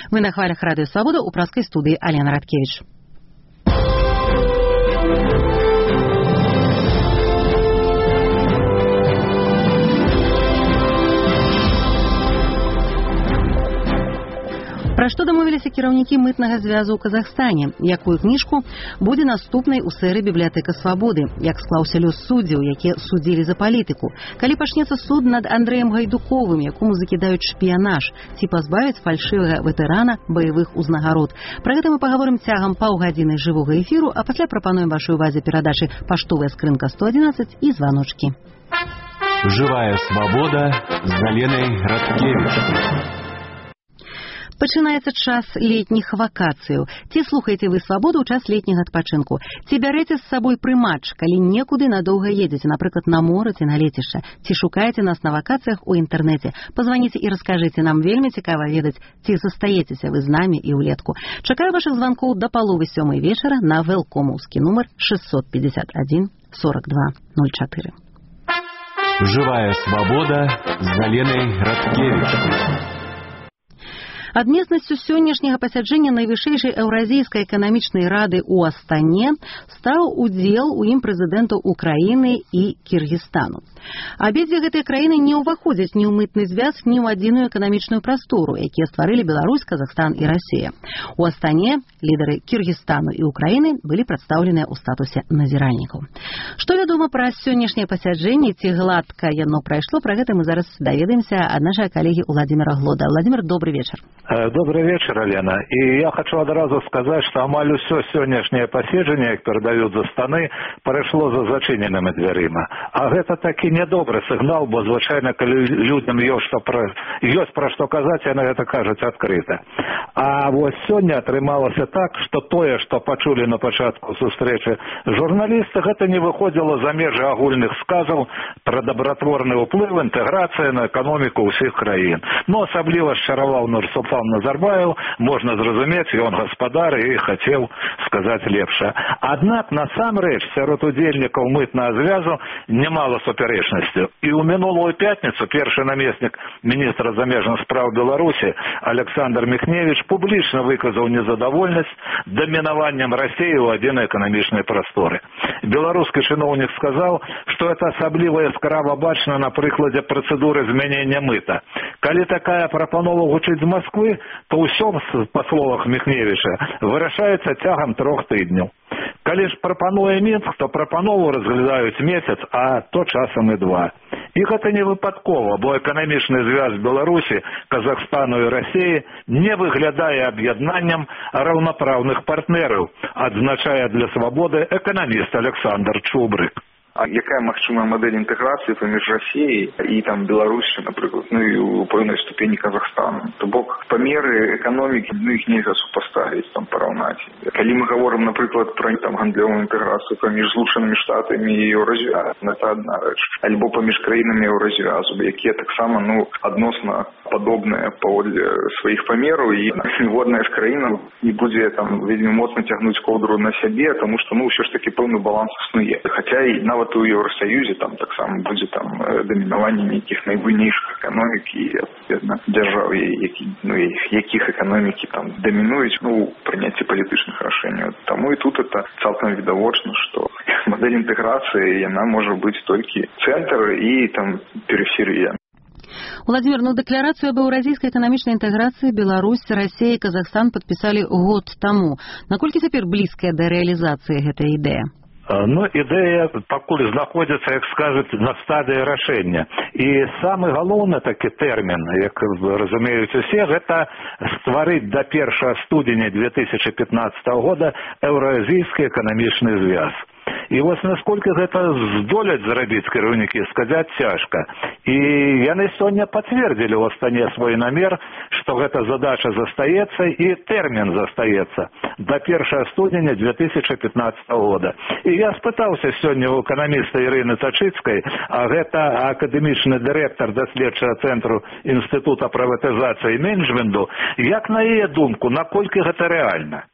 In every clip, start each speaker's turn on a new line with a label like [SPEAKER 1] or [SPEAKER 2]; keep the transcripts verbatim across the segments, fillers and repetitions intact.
[SPEAKER 1] Мы на хвалях Радио Свобода, у праской студии Алена Радкевич. Пра што дамовіліся кіраўнікі мытнага звязу ў Казахстане? Якую кніжку будзе наступнай у серыі «Бібліятэка свабоды»? Як склаўся лёс суддзяў, якія судзілі за палітыку? Калі пачнецца суд над Андрэем Гайдуковым, якому закідаюць шпіянаж? Ці пазбавяць фальшывага ветэрана баявых узнагарод? Пра гэта мы пагаворым цягам паўгадзіны жывога эфіру, а пасля прапануем вашай увазе перадачы «Паштовая скрынка сто адзінаццаць» і «Званочкі».
[SPEAKER 2] Жывая свабода з Аленай Радкевіч.
[SPEAKER 1] Пачынаецца час летніх вакацыяў. Ці слухаеце вы свабоду ў час летняга адпачынку? Ці бярэце з сабой прымач, калі некуды надоўга едзеце, напрыклад, на мора ці на лецішча? Ці шукаеце нас на вакацыях у інтэрнэце? Пазваніце і раскажыце, нам вельмі цікава ведаць, ці застаецеся вы з намі і ўлетку. Чакаю вашых званкоў да паловы сёмай вечара на вэлкомаўскі нумар шестьсот пятьдесят один сорок два ноль четыре.
[SPEAKER 2] Жывая свабода з Аленай Радкевіч.
[SPEAKER 1] Адметнасцю сённяшняга пасяджэння найвышэйшай еўразійскай эканамічнай рады ў Астане стаў удзел у ім прэзідэнтаў Украіны і Кіргізстану. Абедзве гэтыя краіны не ўваходзяць ні ў мытны звяз, ні ў адзіную эканамічную прастору, якія стварылі Беларусь, Казахстан і Расія. У Астане лідары Кіргізстану і Украіны былі прадстаўленыя ў статусе назіральнікаў. Што вядома пра сённяшняе пасяджэнне, ці гладка яно прайшло, пра гэта мы зараз даведаемся ад нашай калегі Владимира Глода. Владимир, добрый вечер.
[SPEAKER 3] Добрый вечер, Алена. И я хочу одразу сказать, что амаль усё сённяшняе паседжанне, як перадаюць за станы, прайшло за зачыненымі дзвярыма. А гэта такі нядобры сігнал, бо звычайна, калі людям ёсць што пра ёсць пра што казаць, яны гэта кажуць адкрыта. А вось сёння атрымалася так, што тое, што пачулі на пачатку сустрэчы журналісты, гэта не выходзіла за межы агульных сказаў пра дабратворны ўплыў інтэграцыі на эканоміку ўсіх краін. Ну, асабліва шчараваў Нурсултан Назарбаев, можна зразумець, ён гаспадар і хацеў сказаць лепша. Аднак насамрэч сярод удзельнікаў мытнага звязу нямала супярэчнасцяў. І ў мінулую пятніцу першы намеснік міністра замежных спраў Беларусі Александр Михневич публічна выказаў незадавольнасць дамінаваннем Расіі ў адзінай эканамічнай прасторы. Беларускі чыноўнік сказаў, што это асабліва яскрава бачна на прыкладзе працэдуры змянення мыта. Калі такая прапанова гучыць з Москвы, то ўсё, па словах Михневича, вырашаецца цягам трох тыдняў. Калі ж прапануе Мінск, то прапанову разглядаюць месяц, а то часам і два. І гэта не выпадкова, бо эканамічны звяз Беларусі, Казахстану і Расіі не выглядае аб'яднаннем раўнапраўных партнераў, адзначае для свабоды эканаміст Александр Чубрык.
[SPEAKER 4] А якая магчымая мадэль інтэграцыі паміж Расіяй і там Беларусю, напрыклад, ну і ў пэўнай ступені Казахстану. То бок памеры эканомікі, ну іх нельга супаставіць, там параўнаць. Калі мы гаворым, напрыклад, пра там гандлёвую інтэграцыю паміж Злучанымі Штатамі і Еўразвязам, гэта адна рэч. Альбо паміж краінамі Еўразвязу, якія таксама, ну, адносна падобныя паводле сваіх памераў, і ніводная з краінаў не будзе там вельмі моцна цягнуць коўдру на сябе, таму што, ну, ўсё ж такі пэўны баланс існуе. Хаця і нават у Еўрасаюзе там таксама будзе там дамінаванне нейкіх найбуйнейшых эканомік і адпаведна дзяржаў, які, ну, якіх эканомікі там дамінуюць, ну, прыняцці палітычных рашэнняў. Таму і тут это цалкам відавочна, што мадэль інтэграцыі яна можа быць толькі цэнтр і там периферыя.
[SPEAKER 1] Владимир, ну дэкларацыю аб еўразійскай эканамічнай інтэграцыі Беларусь, Расія і Казахстан падпісалі год таму. Наколькі цяпер блізкая да рэалізацыі гэтая ідэя?
[SPEAKER 3] Ну, ідэя пакуль знаходзіцца, як скажуць, на стадыі рашэння. І самы галоўны такі тэрмін, як разумеюць усе, гэта стварыць да першага студзеня две тысячи пятнадцатого года еўразійскі эканамічны звяз. І вось насколькі гэта здолець зрабіць кіраўнікі, сказаць цяжка. І яны сёння пацвердзілі ў Астане свой намер, што гэта задача застаецца і тэрмін застаецца да першага студзеня две тысячи пятнадцатого года. І я спытаўся сёння ў эканаміста Ірыны Тачыцкай, а гэта акадэмічны дырэктар даследчага цэнтру Інстытута прыватызацыі і менеджменту, як на яе думку, наколькі гэта рэальна?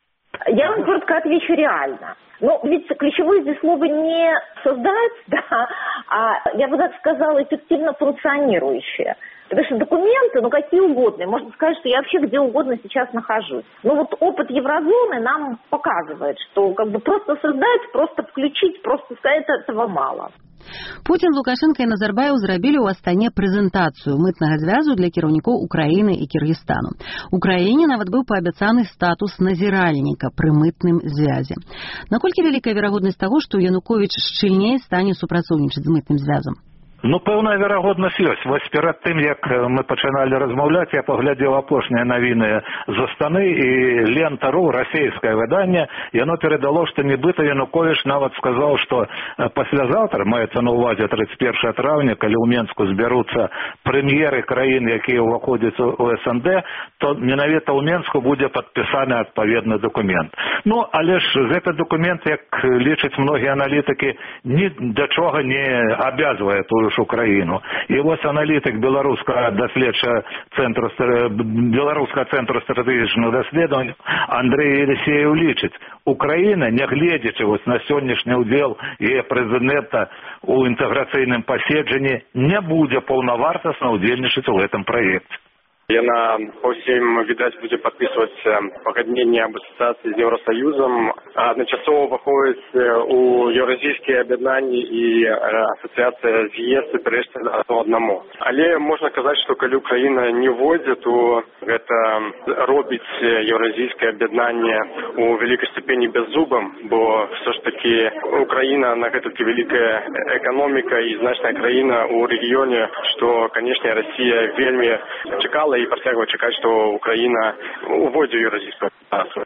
[SPEAKER 5] Я вам коротко отвечу реально. Но ведь ключевое здесь слово не создать, да, а, я бы так сказала, эффективно функционирующее. Потому что документы, ну какие угодно, можно сказать, что я вообще где угодно сейчас нахожусь. Но вот опыт еврозоны нам показывает, что как бы просто создать, просто включить, просто сказать, этого мало.
[SPEAKER 1] Путін, Лукашенко і Назарбаєв зробили у Астане прэзентацыю мытнага звязу для кіраўнікоў Украіны і Кіргізстану. Украіне нават быў паабяцаны статус назіральніка пры мытным звязе. Наколькі вялікая верагоднасць таго, што Януковіч шчыльней стане супрацоўнічаць з мытным звязам?
[SPEAKER 3] Ну, пэўная верагоднасць ёсць. Вось перад тым, як мы пачыналі размаўляць, я паглядзеў апошнія навіны з Астаны, і Лента.ру, расійскае выданне, яно перадало, што нібыта Януковіч нават сказаў, што паслязаўтра, маецца на ўвазе тридцать первого траўня, калі ў Менску збяруцца прэм'еры краін, якія ўваходзяць у эс эн дэ, то менавіта ў Менску будзе падпісаны адпаведны дакумент. Ну, але ж гэты дакумент, як лічаць многія аналітыкі, ні да чога не абавязвае тую Украину. И вот аналитик белорусского доследча центру белорусского центру стратегічного доследования Андрей Елисеев лічыць, Украина, не гледзячы вот на сённяшні удзел яе прэзідэнта у інтэграцыйным паседжанні, не будзе паўнавартасна удзельнічаць у гэтым праекце.
[SPEAKER 6] Яна по всем, видать, будет подписывать погоднение об ассоциации с Евросоюзом. Одночасово выходит у Евразийские объединения и ассоциация с ЕС и прежде одно одному. Але можно сказать, что коли Украина не вводит, то это робить Евразийское объединение у великой степени беззубым, бо все ж таки Украина на это великая экономика и значная краина у регионе, что, конечно, Россия вельми чекала и працягвае чакаць, што Украіна уводзе еўразійскую адміністрацыю.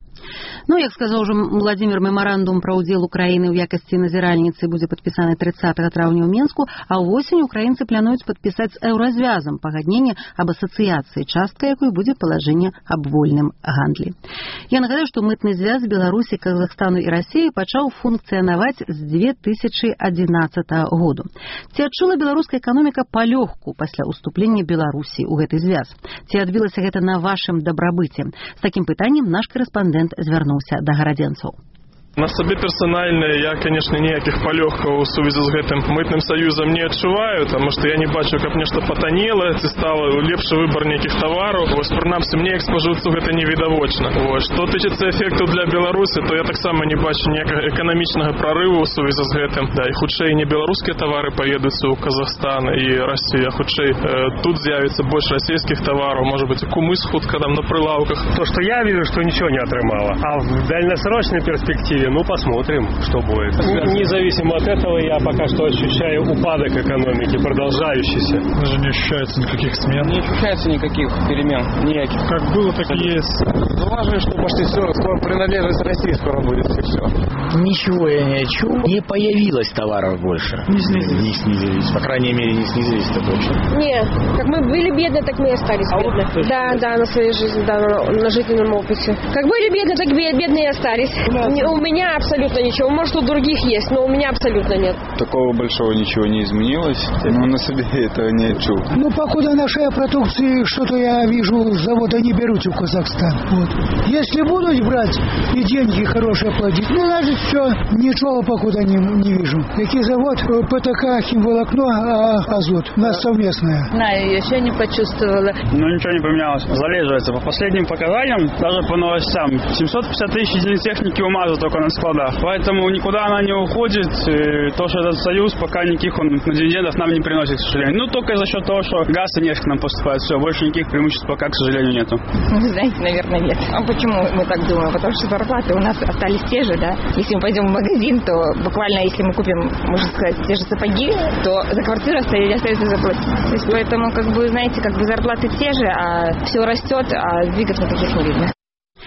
[SPEAKER 1] Ну, як сказаў ужо Владзімір, мемарандум пра ўдзел Украіны ў якасці назіральніцы будзе падпісаны тридцатого траўня ў Менску, а ўвосень украінцы плануюць падпісаць з Еўразвязам пагадненне аб асацыяцыі, частка якой будзе палажэнне аб вольным гандлі. Я нагадаю, што мытны звяз Беларусі, Казахстану і Расіі пачаў функцыянаваць з две тысячи адзінаццатага году. Ці адчула беларуская эканоміка палёгку пасля ўступлення Беларусі ў гэты звяз? Ці адбілася гэта на вашым дабрабыце? З такім пытаннем наш корэспандэнт звярнуўся до гарадзенцаў.
[SPEAKER 7] На сабе персанальна я, конечно, ніякіх палёгкаў у сувязі з гэтым мытным саюзам не адчуваю, таму што я не бачу, каб нешта патанела, ці стала лепшы выбар нейкіх тавараў. Вось прынамсі мне як спажыўцу гэта не відавочна. Вось што тычыцца эфектаў для Беларусі, то я таксама не бачу ніякага эканамічнага прарыву ў сувязі з гэтым. Да, і хутчэй не беларускія тавары паедуць у Казахстан і Расію, а хутчэй э, тут з'явіцца больш расійскіх тавараў, можа быць, кумыс хутка там на прылаўках.
[SPEAKER 8] То, что я вижу, что ничего не отрымало. А в дальносрочной перспективе, ну, посмотрим, что будет. Независимо от этого, я пока что ощущаю упадок экономики, продолжающийся.
[SPEAKER 9] Даже не ощущается никаких смен.
[SPEAKER 10] Не ощущается никаких перемен, никаких.
[SPEAKER 9] Как было, так и есть.
[SPEAKER 10] Ну, важно, что почти все, скоро принадлежность России скоро будет, и все.
[SPEAKER 11] Ничего я не чую. Не появилось товаров больше.
[SPEAKER 9] Не снизились.
[SPEAKER 11] Не снизились. По крайней мере, не снизились, это точно.
[SPEAKER 12] Нет. Как мы были бедны, так мы и остались а бедны. Вот, да, да, на своей жизни, да, на жизненном опыте. Как были бедны, так бедные и остались. Да. У меня абсолютно ничего. Может, у других есть, но у меня абсолютно нет.
[SPEAKER 13] Такого большого ничего не изменилось, но на себе этого не чул.
[SPEAKER 14] Ну, покуда нашей продукции что-то я вижу, завода не берут в Казахстан. Вот. Если будут брать и деньги хорошие платить, ну, значит, все, ничего покуда не, не вижу. Какие завод? ПТК, химволокно, а азот. У нас совместное.
[SPEAKER 15] Знаю, еще не почувствовала.
[SPEAKER 16] Ну, ничего не поменялось. Залеживается. По последним показаниям, даже по новостям, семьсот пятьдесят тысяч единиц техники УМАЗа только на складах. Поэтому никуда она не уходит. И то, что этот союз пока никаких он на дивидендов нам не приносит, к сожалению. Ну, только за счет того, что газ и нефть к нам поступает. Все, больше никаких преимуществ пока, к сожалению, нету.
[SPEAKER 15] Вы знаете, наверное, нет. А почему мы так думаем? Потому что зарплаты у нас остались те же, да? Если мы пойдем в магазин, то буквально, если мы купим, можно сказать, те же сапоги, то за квартиру остается заплатить. То есть, поэтому, как бы, знаете, как бы зарплаты те же, а все растет, а двигаться никаких не видно.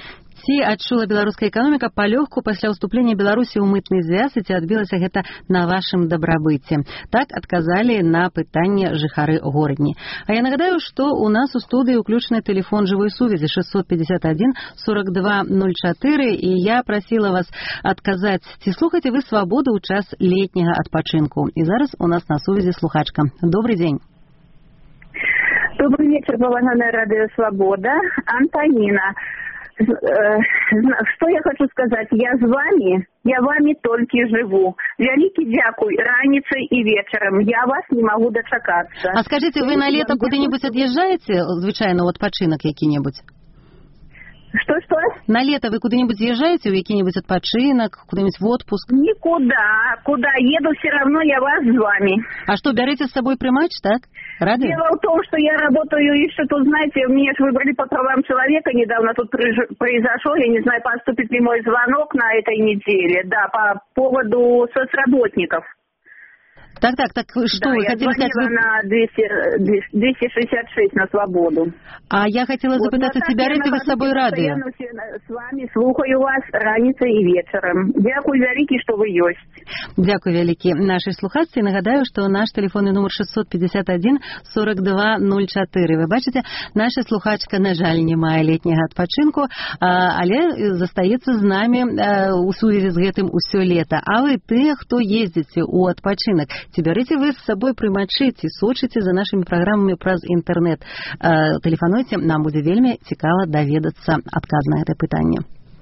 [SPEAKER 1] Ці адчула беларуская эканоміка палёгку пасля ўступлення Беларусі ў мытны звяз, і ці адбілася гэта на вашым дабрабыце? Так адказалі на пытанне жыхары горадні. А я нагадаю, што у нас у студыі ўключаны тэлефон жывой сувязі шестьсот пятьдесят один сорок два ноль четыре, і я прасіла вас адказаць, ці слухаеце вы свабоду ў час летняга адпачынку. І зараз у нас на сувязі слухачка. Добрый дзень.
[SPEAKER 17] Добрый вечер, уважаемая радио «Свобода». Антонина. Что я хочу сказать? Я с вами, я вами только живу. Великий дякуй раніцай и вечером. Я вас не могу дочакаться.
[SPEAKER 1] А скажите, вы на лето куда-нибудь отъезжаете, звичайно, в отпочинок який-нибудь?
[SPEAKER 17] Что-что?
[SPEAKER 1] На лето вы куда-нибудь съезжаете, в какой-нибудь отпочинок, куда-нибудь в отпуск?
[SPEAKER 17] Никуда. Куда еду, все равно я вас с вами.
[SPEAKER 1] А что, берете с собой прямач, так? Радио?
[SPEAKER 17] Дело в том, что я работаю еще тут, знаете, мне же выбрали по правам человека, недавно тут произошел, я не знаю, поступит ли мой звонок на этой неделе, да, по поводу соцработников.
[SPEAKER 1] Так, так, так что
[SPEAKER 17] да,
[SPEAKER 1] вы
[SPEAKER 17] я
[SPEAKER 1] хотели сказать?
[SPEAKER 17] Вы... на двести шестьдесят шесть на свободу.
[SPEAKER 1] А я хотела
[SPEAKER 17] вот
[SPEAKER 1] запитаться, ці берете ви з собою радіо?
[SPEAKER 17] Я с вами слухаю вас раніцай і вечором. Дякую вялікі, що ви ёсць.
[SPEAKER 1] Дякую вялікі нашій слухачці. Нагадаю, що наш телефонний номер шестьсот пятьдесят один сорок два ноль чотири. Ви бачите, наша слухачка, на жаль, не має літнього відпочинку, але застається з нами у сувязі з гэтым усё лето. А ви те, хто їздите у відпочинок, ці берете ви з собою приймачі, ці сочите за нашими програмами праз інтернет. Телефонуйте, нам буде вельми цікаво доведатися адказ на це питання.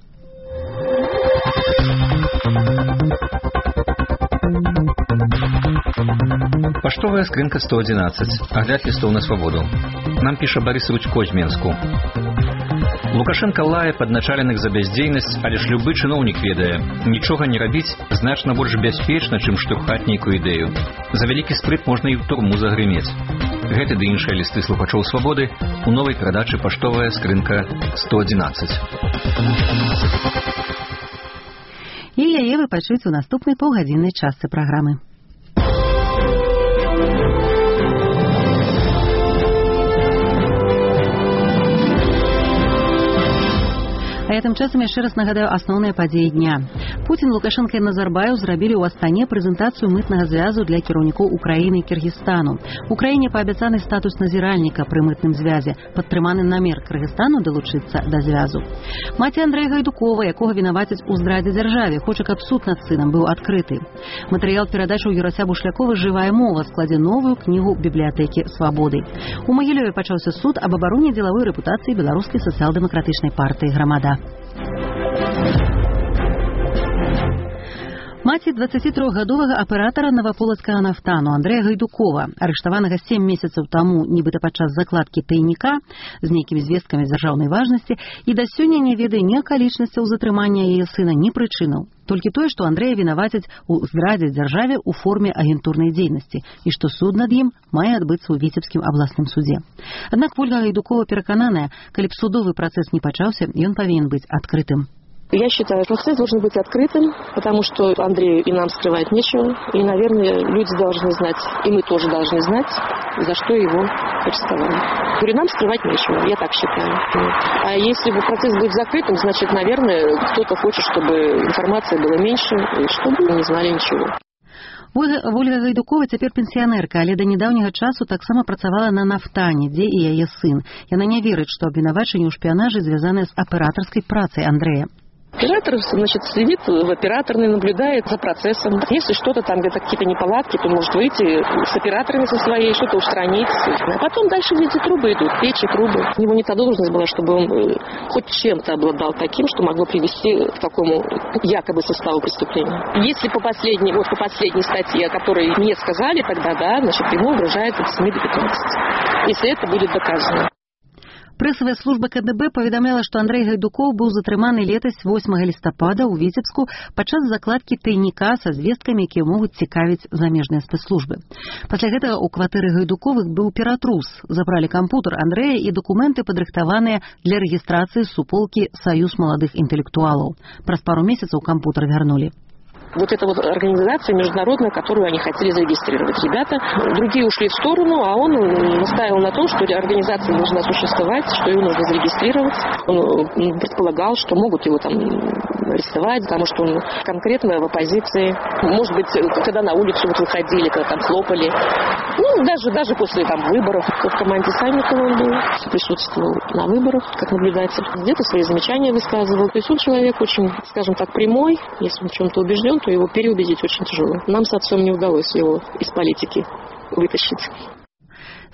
[SPEAKER 18] Паштовая скрынка сто одиннадцать. Огляд листов на свободу. Нам піша Борис Рудько з Менску. Лукашенко лае падначаленых за бяздзейнасць, але ж любы чыноўнік ведае, нічога не рабіць значна больш бяспечна, чым штурхаць нейкую ідэю. За вялікі спрыт можна і ў турму загрымець. Гэты ды іншыя лісты слухачоў свабоды у новай перадачы паштовая скрынка сто одиннадцать.
[SPEAKER 1] І яе вы пачуеце ў наступнай паўгадзіннай частцы праграмы. А гэтым часам яшчэ раз нагадаю асноўныя падзеі дня. Путін, Лукашенко і Назарбаев зрабілі ў Астане прэзентацыю мытнага звязу для кіраўнікоў Украіны і Кіргізстану. Украіне паабяцаны статус назіральніка пры мытным звязе, падтрыманы намер Кыргызстану далучыцца да звязу. Маці Андрэя Гайдукова, якога вінавацяць у здрадзе дзяржаве, хоча, каб суд над сынам быў адкрыты. Матэрыял перадачы ў Юрася Бушлякова «Жывая мова» складзе новую кнігу бібліятэкі свабоды. У Магілёве пачаўся суд аб абароне дзелавой рэпутацыі беларускай сацыял-дэмакратычнай партыі «Грамада». Маці дваццацітрохгадовага аператара Наваполацкага нафтану Андрэя Гайдукова, арыштаванага сем месяцаў таму нібыта падчас закладкі тайніка з нейкімі звесткамі дзяржаўнай важнасці, і да сёння не ведае ні акалічнасцяў затрымання яе сына, ні прычынаў. Толькі тое, што Андрэя вінавацяць у здрадзе дзяржаве ў форме агентурнай дзейнасці і што суд над ім мае адбыцца ў Віцебскім абласным судзе. Аднак Ольга Гайдукова перакананая, калі б судовы працэс не пачаўся, ён павінен быць адкрытым.
[SPEAKER 19] Я считаю, процесс должен быть открытым, потому что Андрею и нам скрывать нечего. И, наверное, люди должны знать, и мы тоже должны знать, за что его арестовали. Говорю, нам скрывать нечего, я так считаю. А если бы процесс будет закрытым, значит, наверное, кто-то хочет, чтобы информации было меньше, и чтобы мы не знали ничего.
[SPEAKER 1] Ольга Гайдукова цяпер пенсіянерка, але да нядаўняга часу таксама працавала на нафтане, дзе і яе сын. Яна не верыць, што абвінавачанне ў шпіянажы звязанае з аператарскай працай Андрэя.
[SPEAKER 19] Оператор, значит, сидит в операторной, наблюдает за процессом. Если что-то там, где-то какие-то неполадки, то может выйти с операторами со своей, что-то устранить. А потом дальше, видите, трубы идут, печи, трубы. У него не та должность была, чтобы он хоть чем-то обладал таким, что могло привести к такому якобы составу преступления. Если по последней, вот по последней статье, о которой мне сказали, тогда да, значит, ему угрожает от семи до пятнадцати. Если это будет доказано.
[SPEAKER 1] Прэсавая служба ка дэ бэ паведамляла, што Андрэй Гайдукоў быў затрыманы летась восьмага лістапада ў Віцебску падчас закладкі тайніка са звесткамі, якія могуць цікавіць замежныя спецслужбы. Пасля гэтага ў кватэры Гайдуковых быў ператрус. Забралі кампутер Андрэя і дакументы, падрыхтаваныя для рэгістрацыі суполкі «Саюз маладых інтэлектуалаў». Праз пару месяцаў кампутер вярнулі.
[SPEAKER 19] Вот эта вот организация международная, которую они хотели зарегистрировать. Ребята, другие ушли в сторону, а он настаивал на том, что организация должна существовать, что ее нужно зарегистрировать. Он предполагал, что могут его там арестовать, потому что он конкретно в оппозиции. Может быть, когда на улицу вот выходили, когда там хлопали. Ну, даже, даже после там выборов. В команде Санникова он был, присутствовал на выборах как наблюдатель. Где-то свои замечания высказывал. То есть он человек очень, скажем так, прямой. Если он в чем-то убежден, то его переубедить очень тяжело. Нам с отцом не удалось его из политики вытащить.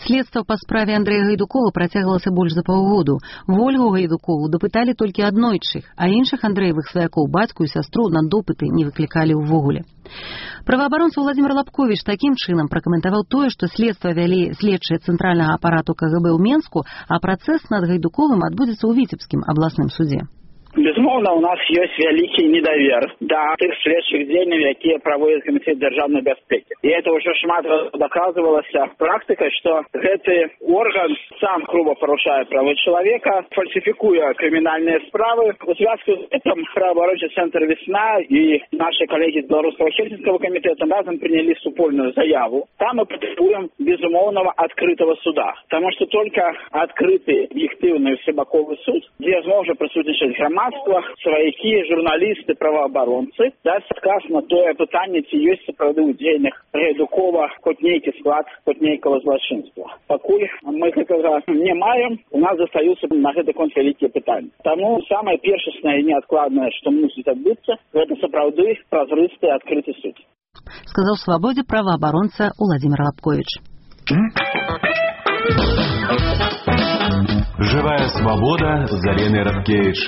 [SPEAKER 1] Следства па справе Андрэя Гайдукова працягвалася больш за паўгоду. Вольгу Гайдукову дапыталі толькі аднойчы, а іншых Андрэевых сваякоў, бацьку і сястру, на допыты не выклікалі ўвогуле. Праваабаронца Владзімір Лапковіч такім чынам пракаментаваў тое, што следства вялі следчыя цэнтральнага апарату ка гэ бэ ў Менску, а працэс над Гайдуковым адбудзецца ў Віцебскім абласным судзе.
[SPEAKER 20] Безумоўна, у нас ёсць вялікі недавер да тых следчых дзеянняў, якія праводзіць камітэт дзяржаўнай бяспекі. І это ўжо шмат даказвалася практыкай, што гэты орган сам груба парушае правы чалавека, фальсіфікуе крымінальныя справы. У звязку з гэтым праваабарончы цэнтр «Весна» і нашы калегі з беларускага хельсінскага камітэта разам прынялі супольную заяву. Там мы патрабуем безумоўнага адкрытага суда, таму што толькі адкрыты аб'ектыўны всебаковы суд, дзе зможа прысутнічаць грамадства, сваякі, журналісты, праваабаронцы, дасць адказ на тое пытанне, ці ёсць сапраўды ў дзеяннях Гайдукова хоць нейкі склад, хоць нейкага злачынства. Пакуль мы гэтага не маем, у нас застаюцца на гэты конт вялікія пытанні. Таму самае першаснае і неадкладнае, што мусіць адбыцца, гэта сапраўды празрысты адкрыты суд.
[SPEAKER 1] Сказаў «Свабодзе» праваабаронца Владзімір Лапковіч.
[SPEAKER 2] Живая свобода з Аленай Радкевіч.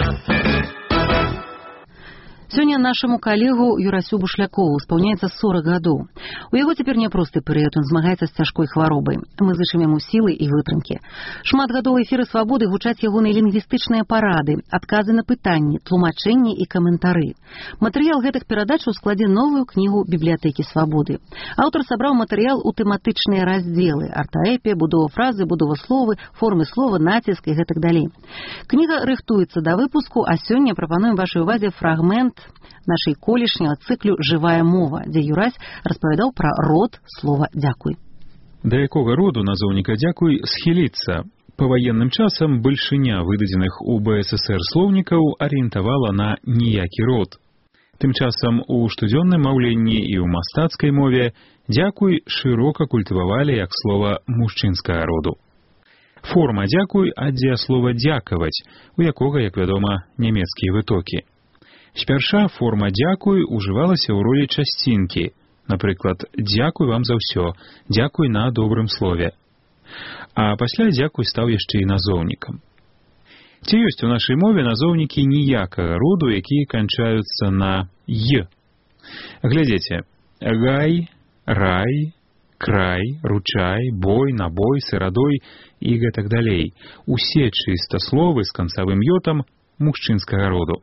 [SPEAKER 1] Сёння нашаму калегу Юрасю Бушлякову спаўняецца сорок гадоў. У яго цяпер няпросты перыяд, ён змагаецца з цяжкой хваробай. Мы зычым яму сілы і вытрымкі. Шмат гадоў эфіры «Свабоды» гучаць ягоныя лінгвістычныя парады, адказы на пытанні, тлумачэнні і каментары. Матэрыял гэтых перадач у складзе новую кнігу бібліятэкі «Свабоды». Аўтар сабраў матэрыял у тэматычныя раздзелы: артаэпія, будова фразы, будова словы, формы слова, націск і гэтак далей. Кніга рыхтуецца да выпуску, а сёння прапануем вашай увазе фрагмент нашай колішняга цыклю «Жывая мова», дзе Юрась распавядаў пра род слова «дзякуй».
[SPEAKER 21] Да якога роду назоўніка «дзякуй» схіліцца? Па ваенным часам бальшыня выдадзеных у бэ эс эсэр слоўнікаў арыентавала на ніякі род. Тым часам у штодзённым маўленні і ў мастацкай мове «дзякуй» шырока культывавалі як слова мужчынскага роду. Форма «дзякуй» ад дзеяслова «дзякаваць», у якога, як вядома, нямецкія вытокі. Спярша форма «дзякуй» ужывалася ў ролі часцінкі. Напрыклад, «дзякуй вам за ўсё», «дзякуй на добрым слове». А пасля «дзякуй» стаў яшчэ і назоўнікам. Ці ёсць у нашай мове назоўнікі ніякага роду, якія канчаюцца на «й»? Глядзіце: гай, рай, край, ручай, бой, набой, сырадой і гэтак далей. Усе чыстасловы з канцавым «ётам» мужчынскага роду.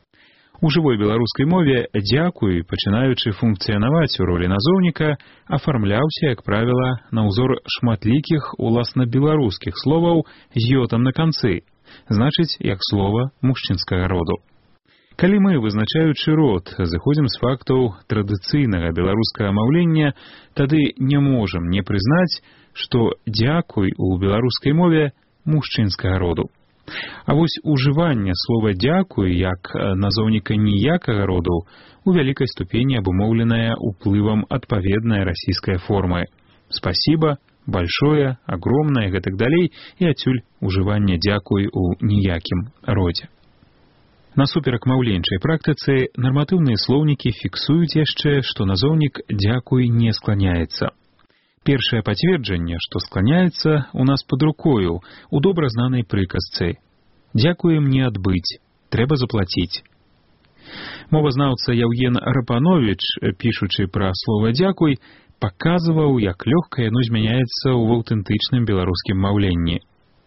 [SPEAKER 21] У жывой беларускай мове «дзякуй», пачынаючы функцыянаваць у ролі назоўніка, афармляўся, як правіла, на ўзор шматлікіх уласна беларускіх словаў з «ётам» на канцы, значыць, як слова мужчынскага роду. Калі мы, вызначаючы род, зыходзім з фактаў традыцыйнага беларускага маўлення, тады не можам не прызнаць, што «дзякуй» у беларускай мове мужчынскага роду. А вось ужыванне слова «дзякуй» як назоўніка ніякага роду у вялікай ступені абумоўленая уплывам адпаведнай расійскай формы. Спасибо, большое, огромное, гэтак далей, і адсюль ужыванне «дзякуй» у ніякім родзе. Насуперак маўленчай практыцы нарматыўныя слоўнікі фіксуюць яшчэ, што назоўнік «дзякуй» не скланяецца. Першае пацверджанне, што скланяецца, у нас пад рукою, у добра знанай прыказцы. «Дзякуем не адбыць, трэба заплаціць». Мовазнаўца Яўген Рапановіч, пішучы пра слова «дзякуй», паказваў, як лёгка яно змяняецца ў аўтэнтычным беларускім маўленні.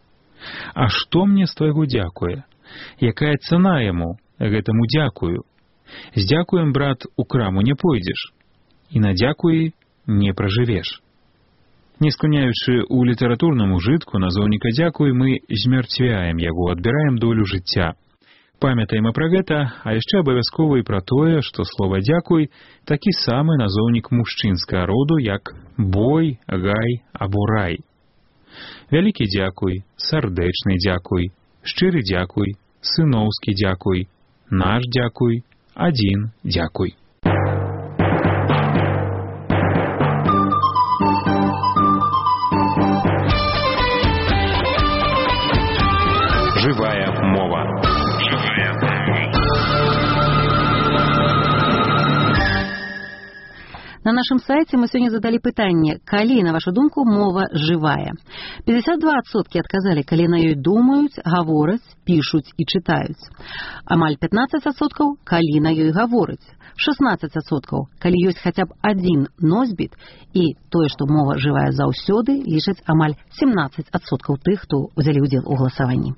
[SPEAKER 21] А што мне з твайго дзякуе? Якая цана яму, гэтаму дзякую? З дзякуем, брат, у краму не пойдзеш, і на дзякуі не пражывеш. Не скланяючы ў літаратурным ужытку назоўніка «дзякуй», мы змярцвяем яго, адбіраем долю жыцця. Памятаем і пра гэта, а яшчэ абавязкова і пра тое, што слова «дзякуй» такі самы назоўнік мужчынскага роду, як бой, гай або рай. Вялікі дзякуй, сардэчны дзякуй, шчыры дзякуй, сыноўскі дзякуй, наш дзякуй, адзін дзякуй.
[SPEAKER 2] Живая мова.
[SPEAKER 1] На нашым сайце мы сёння задалі пытанне, калі, на вашу думку, мова жывая. пятьдесят два адсоткі адказалі, калі на ёй думаюць, гавораць, пішуць і чытаюць. Амаль пятнадцать адсоткаў, калі на ёй гавораць. шестнадцать адсоткаў, калі ёсць хаця б адзін носьбіт, і тое, што мова жывая заўсёды, лічаць амаль семнадцать адсоткаў тых, хто ўзялі ўдзел у галасаванні.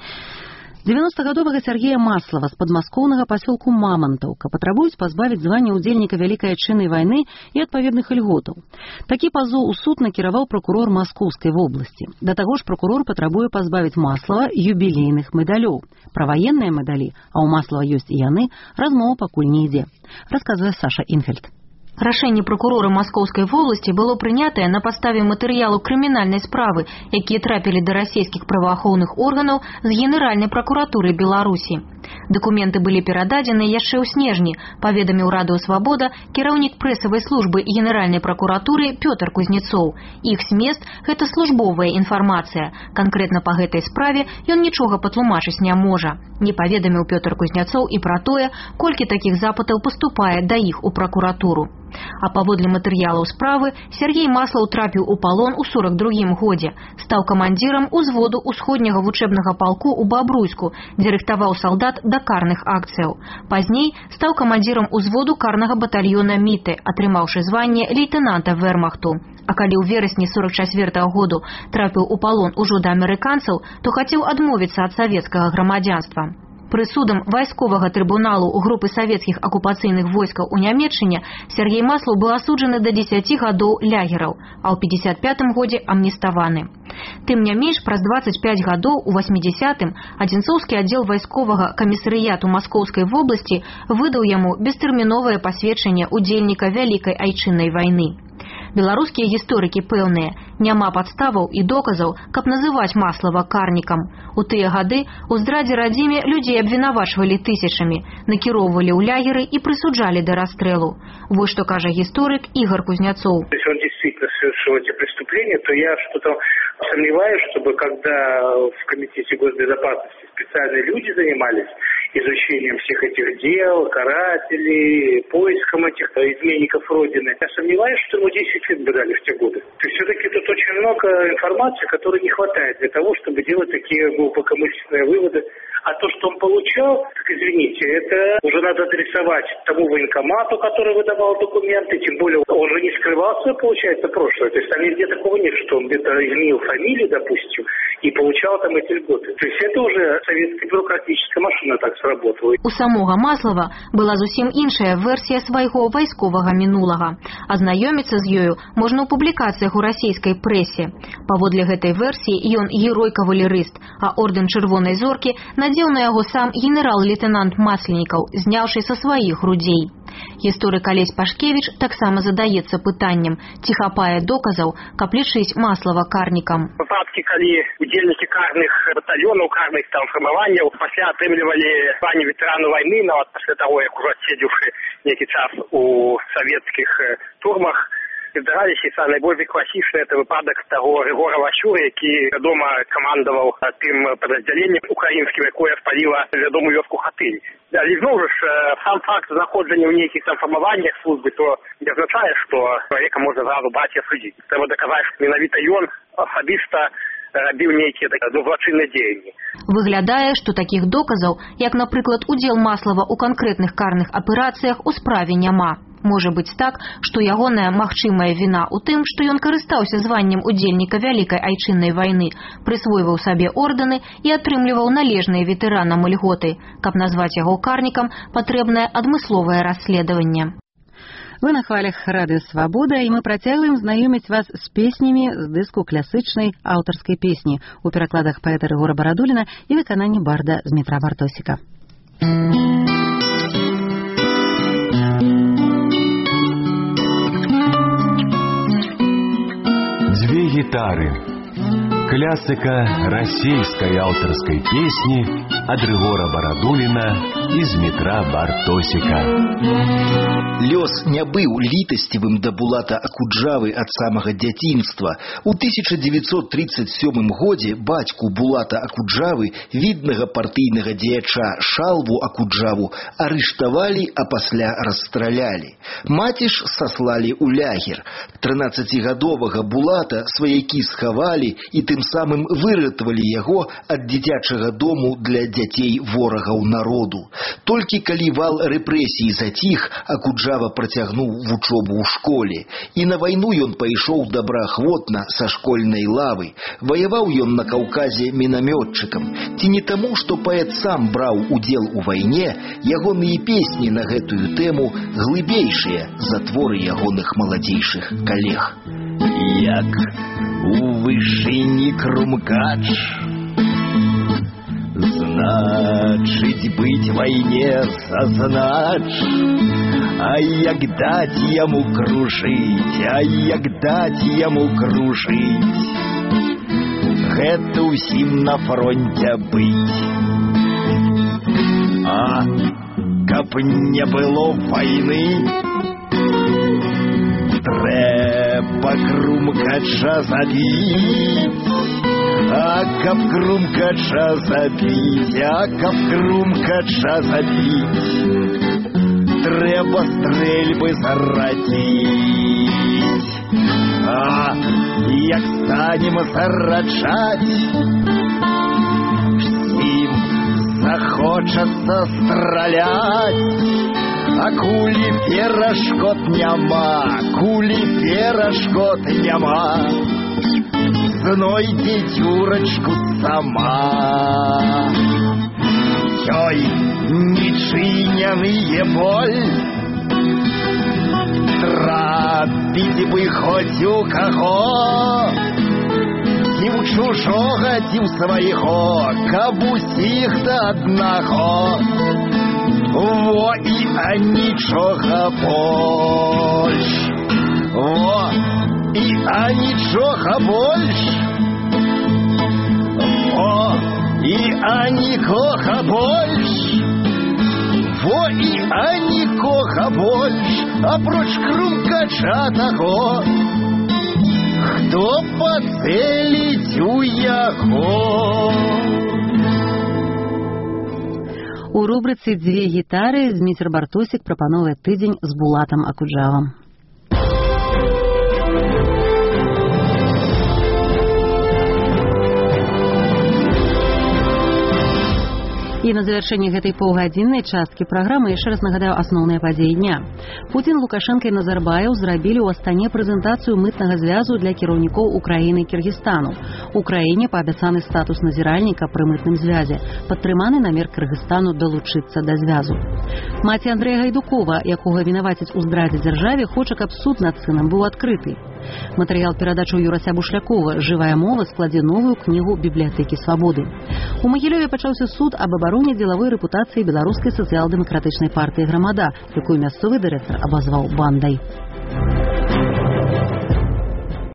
[SPEAKER 1] девяностагадовага Сергея Маслова з падмаскоўнага пасёлку Мамантаўка патрабуюць пазбавіць звання ўдзельніка Вялікай Айчыннай вайны і адпаведных ільготаў. Такі пазоў у суд накіраваў пракурор Маскоўскай вобласці. Да таго ж пракурор патрабуе пазбавіць Маслова юбілейных медалёў. Пра ваенныя медалі, а ў Маслова ёсць і яны, размова пакуль не ідзе, расказвае Саша Інфельд.
[SPEAKER 4] Рашэнне пракурора Маскоўскай вобласці было прынятае на падставе матэрыялу крымінальнай справы, якія трапілі да расійскіх праваахоўных органаў з Генеральнай пракуратуры Беларусі. Дакументы былі перададзены яшчэ ў снежні, паведаміў Радыё Свабода кіраўнік прэсавай службы Генеральнай пракуратуры Пётр Кузнецоў. Іх змест – гэта службовая інфармацыя. Канкрэтна па гэтай справе ён нічога патлумачыць не можа. Не паведаміў Пётр Кузнецоў і пра тое, колькі такіх запытаў паступае да іх у пракуратуру. А паводле матэрыялаў справы Сергей Маслаў трапіў у палон у сорок другім годзе, стаў камандзірам узводу усходняга вучэбнага палку ў Бабруйску, дзе рыхтаваў салдат да карных акцыяў. Пазней стаў камандзірам узводу карнага батальёна Міты, атрымаўшы званне лейтэнанта Вермахту. А калі ў верасні сорок чацвёртага году трапіў у палон ужо да амерыканцаў, то хацеў адмовіцца ад савецкага грамадзянства. Прысудам вайсковага трыбуналу ў групы савецкіх акупацыйных войскаў у Нямецчыне Сергей Маслаў быў асуджаны да дзесяці гадоў лягераў, а ў пятьдесят пятым годзе амніставаны. Тым не менш, праз дваццаць пяць гадоў у восьмідзесятым Адзінцоўскі аддзел вайсковага камісарыяту Маскоўскай вобласці выдаў яму бестэрміновае пасведчанне ўдзельніка Вялікай Айчыннай вайны. Беларускія гісторыкі пэўныя, няма падставаў і доказаў, каб называць Маслава карнікам. У тыя гады ў здрадзе радзіме людзей абвінавачвалі тысячамі, накіроўвалі ў лягеры і прысуджалі да расстрэлу. Вось што кажа гісторык Игорь Кузнецоў.
[SPEAKER 22] Если он действительно совершил эти преступления, то я что-то сомневаюсь, чтобы когда в Комитете госбезопасности специальные люди занимались изучением всех этих дел, карателей, поиском этих изменников Родины. Я сомневаюсь, что ему десять лет бы дали в те годы. То есть все-таки тут очень много информации, которой не хватает для того, чтобы делать такие глубокомысленные выводы. А то, что он получал, так извините, это уже надо адресовать тому военкомату, который выдавал документы, тем более он же не скрывал свое, получается, прошлое. То есть там нигде такого нет, что он где-то изменил фамилию, допустим, и получал там эти льготы. То есть это уже советская бюрократическая машина так сработала.
[SPEAKER 4] У самога Маслава была зусім іншая версія свайго вайсковага мінулага. Азнаёміцца з ёю можна ў публікацыях у расійскай прэсе. Паводле гэтай версіі ён герой-кавалерыст, а ордэн Чырвонай зоркі надзеў на яго сам генерал-лейтэнант Масленікаў, зняўшы са сваіх грудзей. Гісторык Алесь Пашкевіч таксама задаецца пытаннем, ці хапае доказаў, каб лічыць Маслава карнікам.
[SPEAKER 6] Выпадкі, калі удзельнікі карных батальёнаў, карных там фармаванняў пасля атрымлівалі званне ветэрану вайны, нават пасля таго, як ужо адседзеўшы нейкі час у савецкіх турмах, здараліся, і найбольш класічны это выпадак таго Григора Васюры, які вядома камандаваў тым падраздзяленнем украінскім, якое спаліла вядомую вёску Хатынь. Але зноў ж сам факт знаходжання ў нейкіх там фармаваннях службы то не азначае, што чалавека можна зразу браць і асудзіць. Трэба даказаць, што менавіта ён асабіста рабіў нейкія злачынныя дзеянні.
[SPEAKER 4] Выглядае, што такіх доказаў, як, напрыклад, удзел Маслава ў канкрэтных карных аперацыях у справе няма. Можа быць так, што ягоная магчымая віна ў тым, што ён карыстаўся званнем удзельніка Вялікай Айчыннай вайны, прысвойваў сабе ордэны і атрымліваў належныя ветэранам ільготы. Каб назваць яго карнікам, патрэбнае адмысловае расследаванне.
[SPEAKER 1] Вы на хвалях Радыё Свабода, і мы працягваем знаёміць вас з песнямі з дыску класычнай аўтарскай песні у перакладах паэта Рыгора Барадуліна і выкананні барда Дмітра Бартосіка.
[SPEAKER 2] Две гитары, Классика российской авторской песни от Григора Барадулина из метра Бартосика.
[SPEAKER 3] Лёс не быў літасцівым да Булата Акуджавы ад самага дзяцінства. У тысяча девятьсот тридцать сёмым годзе бацьку Булата Акуджавы, виднага партыйнага дзеяча Шалву Акуджаву, арыштавалі, а пасля расстралялі. Маці ж саслалі ў лягер. трынаццацігадовага Булата сваякі схавалі і тым самым выратавалі яго ад дзіцячага дому для дзяцей ворагаў народу. Толькі калі вал рэпрэсій заціх, Акуджава працягнуў вучобу ў школе. І на вайну ён пайшоў добраахвотна са школьнай лавы. Ваяваў ён на Каўказе мінамётчыкам. Ці не таму, што паэт сам браў удзел у вайне, ягоныя песні на гэтую тэму глыбейшыя за творы ягоных маладзейшых калег.
[SPEAKER 11] Як у вышыні крумкач, значыць быць вайне сазнач, а як даць яму кружыць, а як даць яму кружыць, гэта ўсім на фронте быць. А каб не было вайны, трэба крумкача забіць. А каб крумкача забіць, а каб крумкача забіць, трэба стрэльбы зарадзіць. А як станем зарачаць, всім захочацца страляць. А кулі перашкод няма, кулі перашкод няма, знойдзе дзюрачку сама. Ёй нечыняныя боль, трапіць бы хоць у каго, ці ў чужога, ці ў свайго, каб усіх да аднаго. Во і анічога больш, во і анічога больш, во і анікога больш, во і анікога больш, апроч крумкача таго, хто пацэліць у яго.
[SPEAKER 1] У рубрыцы «Дзве гітары» Зміцер Бартосік прапановвае тыдзень з Булатам Акуджавам. І на завяршэнне гэтай паўгадзіннай часткі праграмы яшчэ раз нагадаю асноўныя падзеі дня. Путін, Лукашенко і Назарбаев зрабілі ў Астане прэзентацыю мытнага звязу для кіраўнікоў Украіны і Кіргізстану. Украіне паабяцаны статус назіральніка пры мытным звязе, падтрыманы намер Кыргызстану далучыцца да звязу. Маці Андрэя Гайдукова, якога вінавацяць у здрадзе дзяржаве, хоча, каб суд над сынам быў адкрыты. Матэрыял перадачаў Юрася Бушлякова «Жывая мова» складзе новую кнігу «Бібліятэкі свабоды». У Магілёве пачаўся суд аб абароне дзелавой рэпутацыі беларускай сацыял-дэмакратычнай партыі «Грамада», якую мясцовы дырэктар абазваў бандай.